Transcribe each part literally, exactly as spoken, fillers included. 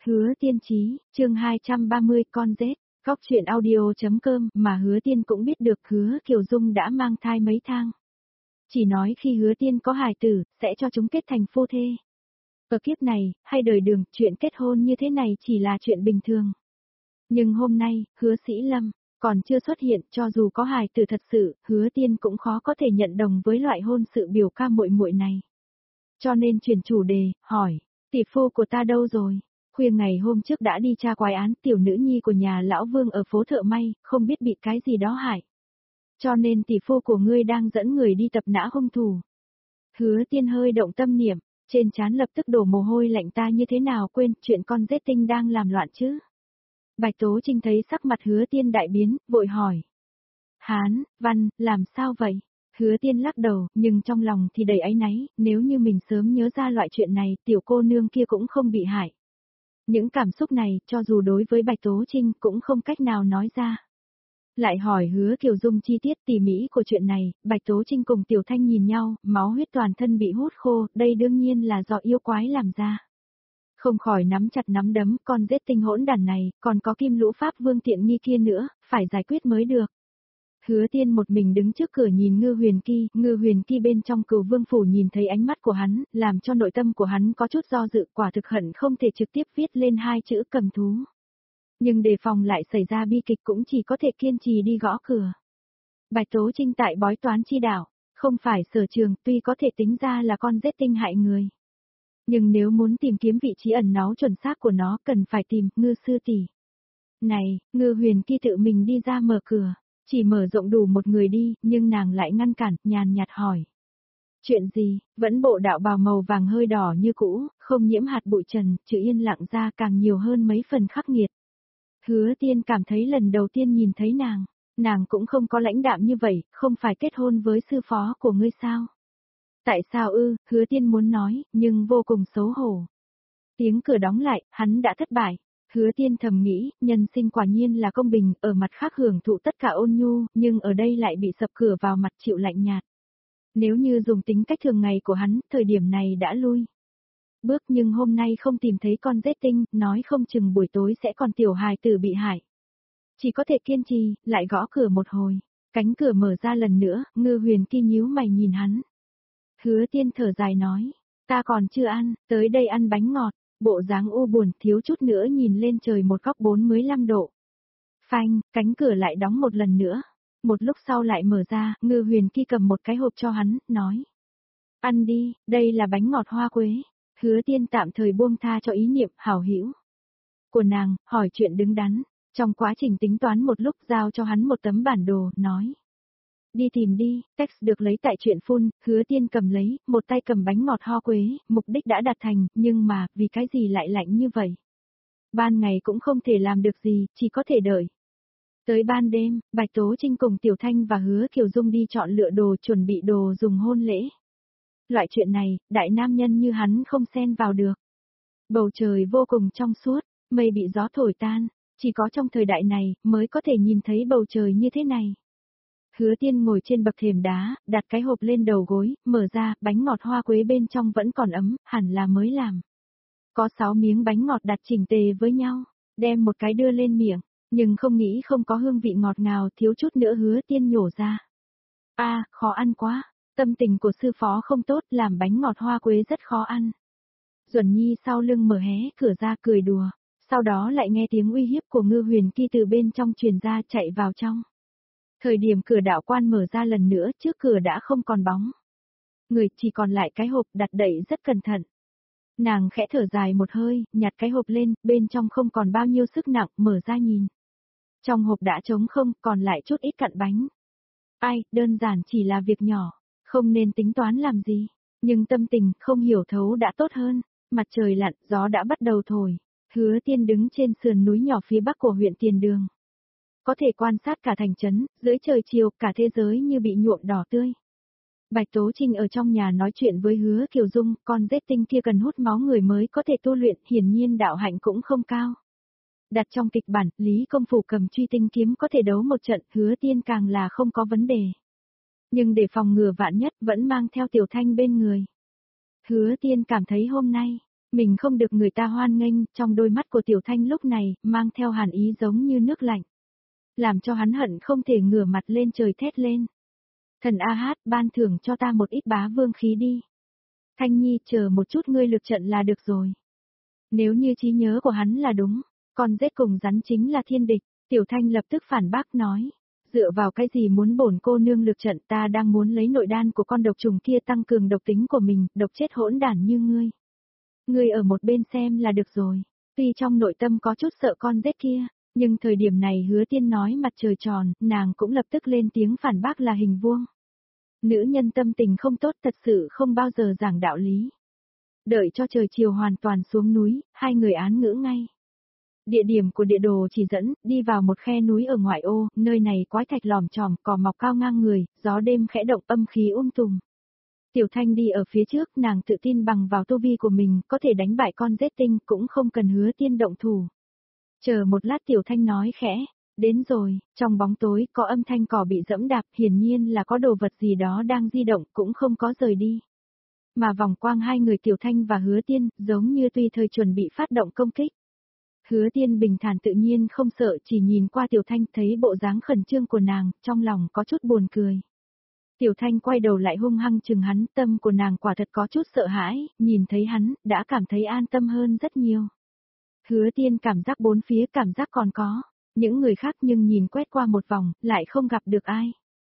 Hứa Tiên Chí, chương hai trăm ba mươi con rết, góc chuyện audio.com mà Hứa Tiên cũng biết được Hứa Kiều Dung đã mang thai mấy tháng. Chỉ nói khi Hứa Tiên có hài tử, sẽ cho chúng kết thành phu thê. Ở kiếp này, hay đời đường, chuyện kết hôn như thế này chỉ là chuyện bình thường. Nhưng hôm nay, Hứa Sĩ Lâm, còn chưa xuất hiện, cho dù có hài tử thật sự, Hứa Tiên cũng khó có thể nhận đồng với loại hôn sự biểu ca muội muội này. Cho nên chuyển chủ đề, hỏi, tỷ phu của ta đâu rồi? Khuya ngày hôm trước đã đi tra quái án, tiểu nữ nhi của nhà lão Vương ở phố Thợ May, không biết bị cái gì đó hại. Cho nên tỷ phu của ngươi đang dẫn người đi tập nã hung thủ. Hứa Tiên hơi động tâm niệm, trên trán lập tức đổ mồ hôi lạnh, ta như thế nào quên chuyện con rết tinh đang làm loạn chứ. Bạch Tố Trinh thấy sắc mặt Hứa Tiên đại biến, vội hỏi. Hán, Văn, làm sao vậy? Hứa Tiên lắc đầu, nhưng trong lòng thì đầy áy náy, nếu như mình sớm nhớ ra loại chuyện này, tiểu cô nương kia cũng không bị hại. Những cảm xúc này, cho dù đối với Bạch Tố Trinh cũng không cách nào nói ra. Lại hỏi Hứa Kiều Dung chi tiết tỉ mỉ của chuyện này, Bạch Tố Trinh cùng Tiểu Thanh nhìn nhau, máu huyết toàn thân bị hút khô, đây đương nhiên là do yêu quái làm ra. Không khỏi nắm chặt nắm đấm, con rết tinh hỗn đản này, còn có Kim Lũ Pháp Vương tiện nghi kia nữa, phải giải quyết mới được. Hứa Tiên một mình đứng trước cửa nhìn Ngư Huyền Ki, Ngư Huyền Ki bên trong Cửu Vương phủ nhìn thấy ánh mắt của hắn, làm cho nội tâm của hắn có chút do dự, quả thực hận không thể trực tiếp viết lên hai chữ cầm thú. Nhưng đề phòng lại xảy ra bi kịch cũng chỉ có thể kiên trì đi gõ cửa. Bạch Tố Trinh tại bói toán chi đạo, không phải sở trường, tuy có thể tính ra là con rết tinh hại người. Nhưng nếu muốn tìm kiếm vị trí ẩn náu chuẩn xác của nó, cần phải tìm Ngư sư tỷ. Này, Ngư Huyền Ki tự mình đi ra mở cửa. Chỉ mở rộng đủ một người đi, nhưng nàng lại ngăn cản, nhàn nhạt hỏi. Chuyện gì, vẫn bộ đạo bào màu vàng hơi đỏ như cũ, không nhiễm hạt bụi trần, chữ yên lặng ra càng nhiều hơn mấy phần khắc nghiệt. Hứa Tiên cảm thấy lần đầu tiên nhìn thấy nàng, nàng cũng không có lãnh đạm như vậy, không phải kết hôn với sư phó của ngươi sao? Tại sao ư, Hứa Tiên muốn nói, nhưng vô cùng xấu hổ. Tiếng cửa đóng lại, hắn đã thất bại. Hứa Tiên thầm nghĩ, nhân sinh quả nhiên là công bình, ở mặt khác hưởng thụ tất cả ôn nhu, nhưng ở đây lại bị sập cửa vào mặt chịu lạnh nhạt. Nếu như dùng tính cách thường ngày của hắn, thời điểm này đã lui bước, nhưng hôm nay không tìm thấy con rết tinh, nói không chừng buổi tối sẽ còn tiểu hài tử bị hại. Chỉ có thể kiên trì, lại gõ cửa một hồi, cánh cửa mở ra lần nữa, Ngư Huyền Ki nhíu mày nhìn hắn. Hứa Tiên thở dài nói, ta còn chưa ăn, tới đây ăn bánh ngọt. Bộ dáng u buồn, thiếu chút nữa nhìn lên trời một góc bốn mươi lăm độ. Phanh, cánh cửa lại đóng một lần nữa. Một lúc sau lại mở ra, Ngư Huyền Ki cầm một cái hộp cho hắn, nói. Ăn đi, đây là bánh ngọt hoa quế. Hứa Tiên tạm thời buông tha cho ý niệm hảo hữu của nàng, hỏi chuyện đứng đắn. Trong quá trình tính toán một lúc giao cho hắn một tấm bản đồ, nói. Đi tìm đi, text được lấy tại chuyện phun, Hứa Tiên cầm lấy, một tay cầm bánh ngọt hoa quế, mục đích đã đạt thành, nhưng mà, vì cái gì lại lạnh như vậy? Ban ngày cũng không thể làm được gì, chỉ có thể đợi. Tới ban đêm, Bạch Tố Trinh cùng Tiểu Thanh và Hứa Kiều Dung đi chọn lựa đồ chuẩn bị đồ dùng hôn lễ. Loại chuyện này, đại nam nhân như hắn không xen vào được. Bầu trời vô cùng trong suốt, mây bị gió thổi tan, chỉ có trong thời đại này mới có thể nhìn thấy bầu trời như thế này. Hứa Tiên ngồi trên bậc thềm đá, đặt cái hộp lên đầu gối, mở ra, bánh ngọt hoa quế bên trong vẫn còn ấm, hẳn là mới làm. Có sáu miếng bánh ngọt đặt chỉnh tề với nhau, đem một cái đưa lên miệng, nhưng không nghĩ không có hương vị ngọt ngào, thiếu chút nữa Hứa Tiên nhổ ra. A, à, khó ăn quá, tâm tình của sư phó không tốt, làm bánh ngọt hoa quế rất khó ăn. Duẩn Nhi sau lưng mở hé cửa ra cười đùa, sau đó lại nghe tiếng uy hiếp của Ngư Huyền Ki từ bên trong truyền ra, chạy vào trong. Thời điểm cửa đạo quan mở ra lần nữa, trước cửa đã không còn bóng. Người chỉ còn lại cái hộp đặt đậy rất cẩn thận. Nàng khẽ thở dài một hơi, nhặt cái hộp lên, bên trong không còn bao nhiêu sức nặng, mở ra nhìn. Trong hộp đã trống không, còn lại chút ít cặn bánh. Ai, đơn giản chỉ là việc nhỏ, không nên tính toán làm gì. Nhưng tâm tình, không hiểu thấu đã tốt hơn. Mặt trời lặn, gió đã bắt đầu thổi. Hứa Tiên đứng trên sườn núi nhỏ phía bắc của huyện Tiền Đường. Có thể quan sát cả thành trấn, dưới trời chiều, cả thế giới như bị nhuộm đỏ tươi. Bạch Tố Trinh ở trong nhà nói chuyện với Hứa Kiều Dung, con rết tinh kia cần hút máu người mới có thể tu luyện, hiển nhiên đạo hạnh cũng không cao. Đặt trong kịch bản, Lý Công Phủ cầm truy tinh kiếm có thể đấu một trận, Hứa Tiên càng là không có vấn đề. Nhưng để phòng ngừa vạn nhất, vẫn mang theo Tiểu Thanh bên người. Hứa Tiên cảm thấy hôm nay, Mình không được người ta hoan nghênh, trong đôi mắt của Tiểu Thanh lúc này, mang theo hàn ý giống như nước lạnh. Làm cho hắn hận không thể ngửa mặt lên trời thét lên. Thần A Hát, ban thưởng cho ta một ít bá vương khí đi. Thanh Nhi, chờ một chút, ngươi lực trận là được rồi. Nếu như trí nhớ của hắn là đúng, con rết cùng rắn chính là thiên địch. Tiểu Thanh lập tức phản bác nói. Dựa vào cái gì muốn bổn cô nương lực trận, ta đang muốn lấy nội đan của con độc trùng kia tăng cường độc tính của mình, độc chết hỗn đản như ngươi. Ngươi ở một bên xem là được rồi. Tuy trong nội tâm có chút sợ con rết kia, nhưng thời điểm này Hứa Tiên nói mặt trời tròn, nàng cũng lập tức lên tiếng phản bác là hình vuông. Nữ nhân tâm tình không tốt thật sự không bao giờ giảng đạo lý. Đợi cho trời chiều hoàn toàn xuống núi, hai người án ngữ ngay. Địa điểm của địa đồ chỉ dẫn, đi vào một khe núi ở ngoại ô, nơi này quái thạch lòm chòm, cỏ mọc cao ngang người, gió đêm khẽ động, âm khí um tùm. Tiểu Thanh đi ở phía trước, nàng tự tin bằng vào tu vi của mình, có thể đánh bại con rết tinh, cũng không cần Hứa Tiên động thủ. Chờ một lát Tiểu Thanh nói khẽ, đến rồi, trong bóng tối, có âm thanh cỏ bị dẫm đạp, hiển nhiên là có đồ vật gì đó đang di động, cũng không có rời đi. Mà vòng quang hai người Tiểu Thanh và Hứa Tiên, giống như tùy thời chuẩn bị phát động công kích. Hứa Tiên bình thản tự nhiên không sợ, chỉ nhìn qua Tiểu Thanh thấy bộ dáng khẩn trương của nàng, trong lòng có chút buồn cười. Tiểu Thanh quay đầu lại hung hăng chừng hắn, tâm của nàng quả thật có chút sợ hãi, nhìn thấy hắn, đã cảm thấy an tâm hơn rất nhiều. Hứa Tiên cảm giác bốn phía cảm giác còn có, những người khác nhưng nhìn quét qua một vòng, lại không gặp được ai.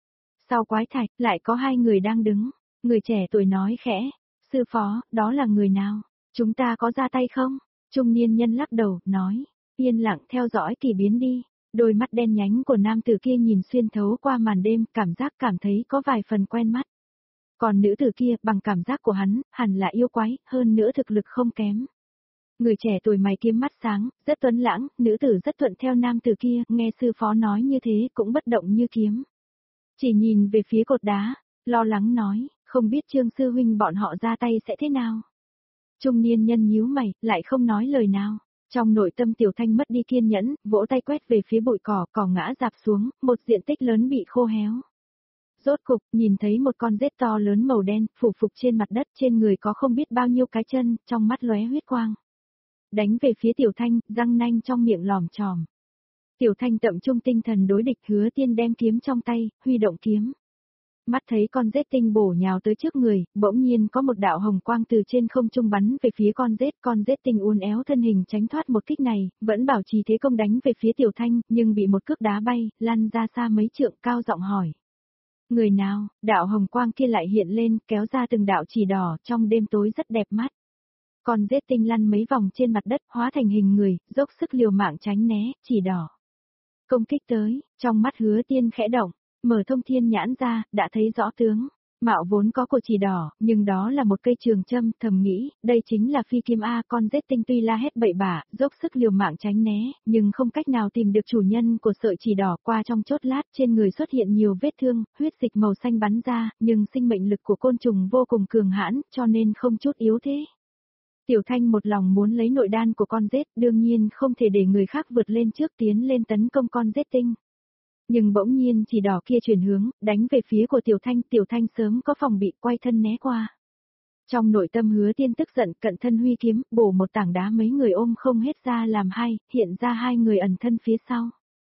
Sau quái thạch, lại có hai người đang đứng, người trẻ tuổi nói khẽ, sư phó, đó là người nào, chúng ta có ra tay không? Trung niên nhân lắc đầu, nói, yên lặng theo dõi kỳ biến đi. Đôi mắt đen nhánh của nam tử kia nhìn xuyên thấu qua màn đêm, cảm giác cảm thấy có vài phần quen mắt. Còn nữ tử kia, bằng cảm giác của hắn, hẳn là yêu quái, hơn nữa thực lực không kém. Người trẻ tuổi mày kiếm mắt sáng, rất tuấn lãng, nữ tử rất thuận theo nam tử kia, nghe sư phó nói như thế cũng bất động như kiếm. Chỉ nhìn về phía cột đá, lo lắng nói, không biết Trương sư huynh bọn họ ra tay sẽ thế nào. Trung niên nhân nhíu mày, lại không nói lời nào. Trong nội tâm Tiểu Thanh mất đi kiên nhẫn, vỗ tay quét về phía bụi cỏ, cỏ ngã rạp xuống, một diện tích lớn bị khô héo. Rốt cục, nhìn thấy một con rết to lớn màu đen, phủ phục trên mặt đất, trên người có không biết bao nhiêu cái chân, trong mắt lóe huyết quang. Đánh về phía Tiểu Thanh, răng nanh trong miệng lòm chòm. Tiểu Thanh tập trung tinh thần đối địch, Hứa Tiên đem kiếm trong tay, huy động kiếm. Mắt thấy con rết tinh bổ nhào tới trước người, bỗng nhiên có một đạo hồng quang từ trên không trung bắn về phía con rết, con rết tinh uốn éo thân hình tránh thoát một kích này, vẫn bảo trì thế công đánh về phía Tiểu Thanh, nhưng bị một cước đá bay, lăn ra xa mấy trượng, cao giọng hỏi. Người nào? Đạo hồng quang kia lại hiện lên, kéo ra từng đạo chỉ đỏ, trong đêm tối rất đẹp mắt. Con rết tinh lăn mấy vòng trên mặt đất, hóa thành hình người, dốc sức liều mạng tránh né, chỉ đỏ. Công kích tới, trong mắt Hứa Tiên khẽ động. Mở thông thiên nhãn ra, đã thấy rõ tướng. Mạo vốn có của chỉ đỏ, nhưng đó là một cây trường châm, thầm nghĩ, đây chính là phi kim A. Con rết tinh tuy la hét bậy bạ, dốc sức liều mạng tránh né, nhưng không cách nào tìm được chủ nhân của sợi chỉ đỏ. Qua trong chốt lát, trên người xuất hiện nhiều vết thương, huyết dịch màu xanh bắn ra, nhưng sinh mệnh lực của côn trùng vô cùng cường hãn, cho nên không chút yếu thế. Tiểu Thanh một lòng muốn lấy nội đan của con rết, đương nhiên không thể để người khác vượt lên trước tiến lên tấn công con rết tinh. Nhưng bỗng nhiên chỉ đỏ kia chuyển hướng, đánh về phía của Tiểu Thanh, Tiểu Thanh sớm có phòng bị, quay thân né qua. Trong nội tâm Hứa Tiên tức giận, cận thân huy kiếm, bổ một tảng đá mấy người ôm không hết ra làm hai, hiện ra hai người ẩn thân phía sau.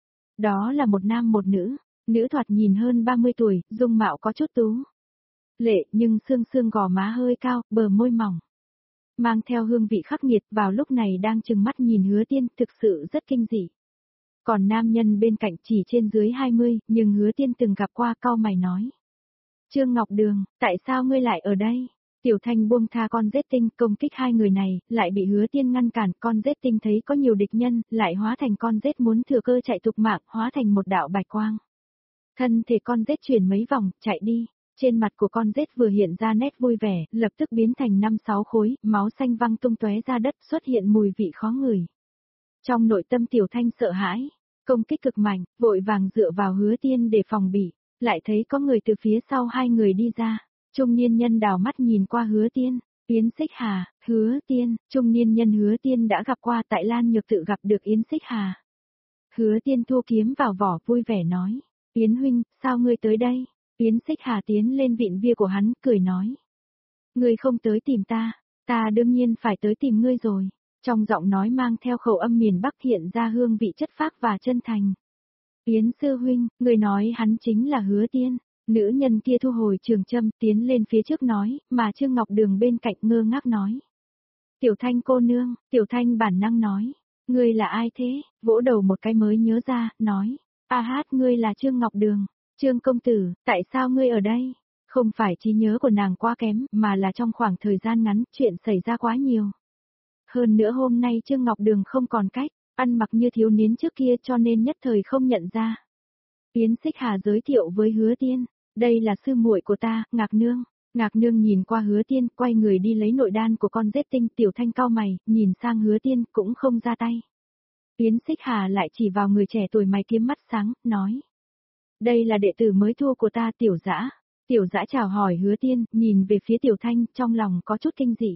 Đó là một nam một nữ, nữ thoạt nhìn hơn ba mươi tuổi, dung mạo có chút tú. Lệ nhưng xương xương gò má hơi cao, bờ môi mỏng. Mang theo hương vị khắc nghiệt, vào lúc này đang trừng mắt nhìn Hứa Tiên, thực sự rất kinh dị. Còn nam nhân bên cạnh chỉ trên dưới hai mươi, nhưng Hứa Tiên từng gặp qua, cau mày nói. Trương Ngọc Đường, tại sao ngươi lại ở đây? Tiểu Thanh buông tha con rết tinh, công kích hai người này, lại bị Hứa Tiên ngăn cản, con rết tinh thấy có nhiều địch nhân, lại hóa thành con rết muốn thừa cơ chạy tục mạng, hóa thành một đạo bạch quang. Thân thể con rết chuyển mấy vòng, chạy đi. Trên mặt của con rết vừa hiện ra nét vui vẻ, lập tức biến thành năm sáu khối, máu xanh văng tung tóe ra đất, xuất hiện mùi vị khó ngửi. Trong nội tâm Tiểu Thanh sợ hãi, công kích cực mạnh, vội vàng dựa vào Hứa Tiên để phòng bị, lại thấy có người từ phía sau hai người đi ra. Trung niên nhân đảo mắt nhìn qua Hứa Tiên, Yến Xích Hà, Hứa Tiên, trung niên nhân Hứa Tiên đã gặp qua tại Lan Nhược tự gặp được Yến Xích Hà. Hứa Tiên thu kiếm vào vỏ vui vẻ nói, Yến huynh, sao ngươi tới đây? Yến Xích Hà tiến lên vịn via của hắn, cười nói. Ngươi không tới tìm ta, Ta đương nhiên phải tới tìm ngươi rồi. Trong giọng nói mang theo khẩu âm miền Bắc hiện ra hương vị chất phác và chân thành. Yến sư huynh, người nói hắn chính là Hứa Tiên. Nữ nhân kia thu hồi trường châm tiến lên phía trước nói, mà Trương Ngọc Đường bên cạnh ngơ ngác nói. Tiểu Thanh cô nương, Tiểu Thanh bản năng nói. Ngươi là ai thế? Vỗ đầu một cái mới nhớ ra, nói. A hát ngươi là Trương Ngọc Đường. Trương công tử, tại sao ngươi ở đây? Không phải trí nhớ của nàng quá kém, mà là trong khoảng thời gian ngắn, chuyện xảy ra quá nhiều. Hơn nữa hôm nay Trương Ngọc Đường không còn cách, ăn mặc như thiếu niên trước kia cho nên nhất thời không nhận ra. Yến Xích Hà giới thiệu với Hứa Tiên, đây là sư muội của ta, Ngạc Nương. Ngạc Nương nhìn qua Hứa Tiên, quay người đi lấy nội đan của con rết tinh. Tiểu Thanh cau mày, nhìn sang Hứa Tiên, cũng không ra tay. Yến Xích Hà lại chỉ vào người trẻ tuổi mày kiếm mắt sáng, nói. Đây là đệ tử mới thu của ta, Tiểu Dã. Tiểu Dã chào hỏi Hứa Tiên, nhìn về phía Tiểu Thanh, trong lòng có chút kinh dị.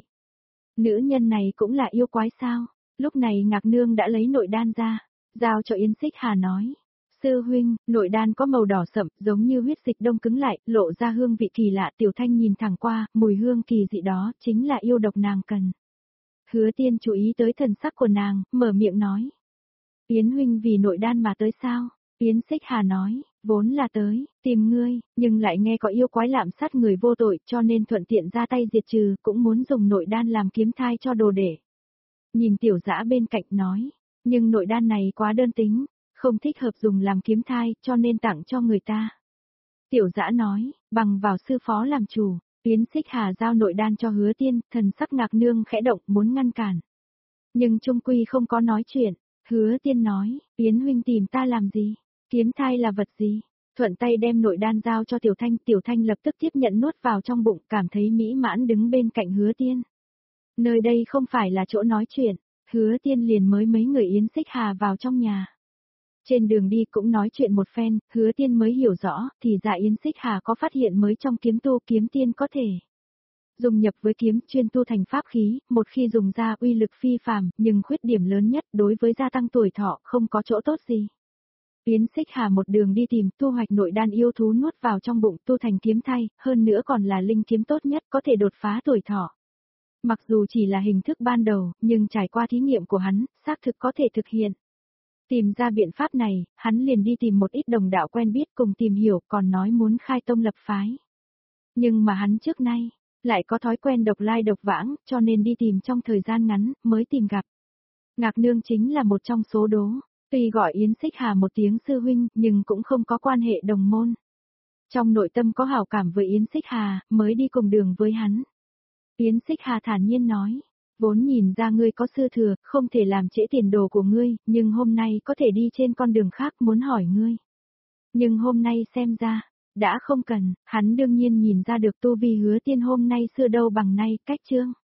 Nữ nhân này cũng là yêu quái sao? Lúc này Ngạc Nương đã lấy nội đan ra, giao cho Yến Xích Hà nói. Sư huynh, nội đan có màu đỏ sậm, giống như huyết dịch đông cứng lại, lộ ra hương vị kỳ lạ. Tiểu Thanh nhìn thẳng qua, mùi hương kỳ dị đó, chính là yêu độc nàng cần. Hứa Tiên chú ý tới thần sắc của nàng, mở miệng nói. Yến huynh vì nội đan mà tới sao? Yến Xích Hà nói, vốn là tới, tìm ngươi, nhưng lại nghe có yêu quái lạm sát người vô tội cho nên thuận tiện ra tay diệt trừ, cũng muốn dùng nội đan làm kiếm thai cho đồ đệ. Nhìn Tiểu Dã bên cạnh nói, nhưng nội đan này quá đơn tính, không thích hợp dùng làm kiếm thai cho nên tặng cho người ta. Tiểu Dã nói, bằng vào sư phó làm chủ, Yến Xích Hà giao nội đan cho Hứa Tiên, thần sắc Ngạc Nương khẽ động muốn ngăn cản. Nhưng trung quy không có nói chuyện, Hứa Tiên nói, Yến huynh tìm ta làm gì? Kiếm thai là vật gì? Thuận tay đem nội đan giao cho Tiểu Thanh, Tiểu Thanh lập tức tiếp nhận nuốt vào trong bụng, cảm thấy mỹ mãn đứng bên cạnh Hứa Tiên. Nơi đây không phải là chỗ nói chuyện, Hứa Tiên liền mới mấy người Yến Xích Hà vào trong nhà. Trên đường đi cũng nói chuyện một phen, Hứa Tiên mới hiểu rõ, thì dạ Yến Xích Hà có phát hiện mới trong kiếm tu kiếm tiên có thể dùng nhập với kiếm chuyên tu thành pháp khí, một khi dùng ra uy lực phi phàm, nhưng khuyết điểm lớn nhất đối với gia tăng tuổi thọ không có chỗ tốt gì. Yến Xích Hà một đường đi tìm, thu hoạch nội đan yêu thú nuốt vào trong bụng, tu thành kiếm thay, hơn nữa còn là linh kiếm tốt nhất có thể đột phá tuổi thọ. Mặc dù chỉ là hình thức ban đầu, nhưng trải qua thí nghiệm của hắn, xác thực có thể thực hiện. Tìm ra biện pháp này, hắn liền đi tìm một ít đồng đạo quen biết cùng tìm hiểu, còn nói muốn khai tông lập phái. Nhưng mà hắn trước nay, lại có thói quen độc lai độc vãng, cho nên đi tìm trong thời gian ngắn, mới tìm gặp. Ngạc Nương chính là một trong số đó. Tuy gọi Yến Xích Hà một tiếng sư huynh, nhưng cũng không có quan hệ đồng môn. Trong nội tâm có hảo cảm với Yến Xích Hà, mới đi cùng đường với hắn. Yến Xích Hà thản nhiên nói, vốn nhìn ra ngươi có sư thừa, không thể làm trễ tiền đồ của ngươi, nhưng hôm nay có thể đi trên con đường khác muốn hỏi ngươi. Nhưng hôm nay xem ra, đã không cần, hắn đương nhiên nhìn ra được tu vi Hứa Tiên hôm nay xưa đâu bằng nay, cách chương.